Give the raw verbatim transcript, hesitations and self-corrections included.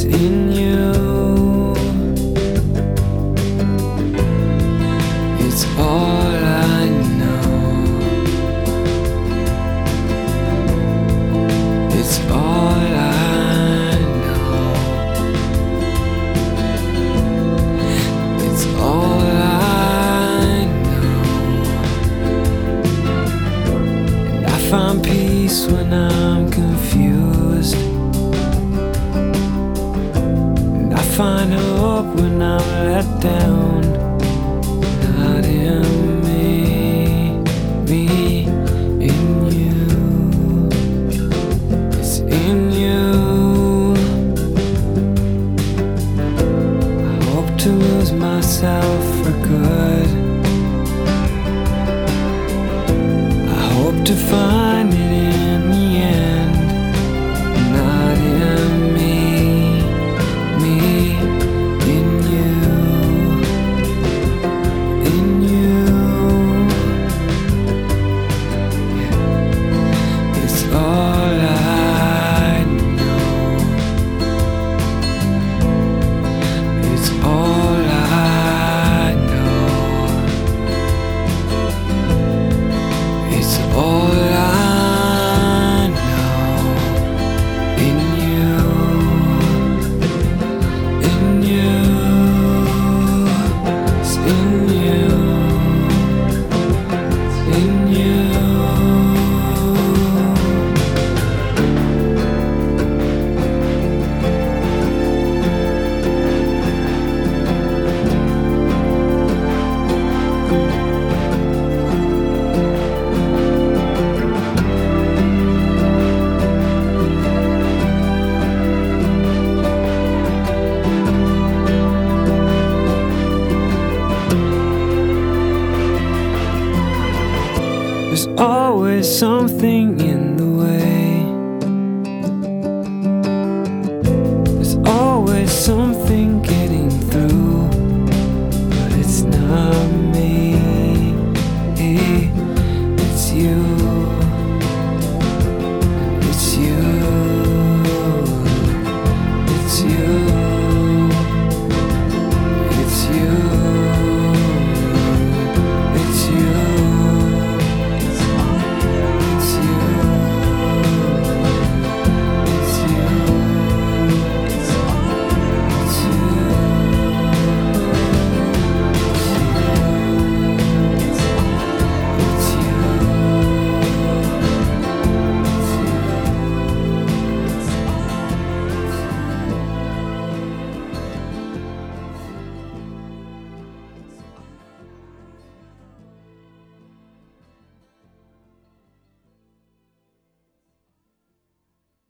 in you. It's all I know. It's all I know. It's all I know. And I find peace when I'm confused. I find hope when I'm let down. Not in me, me in you. It's in you. I hope to lose myself for good. I hope to find it in the end. Not in me. There's always something in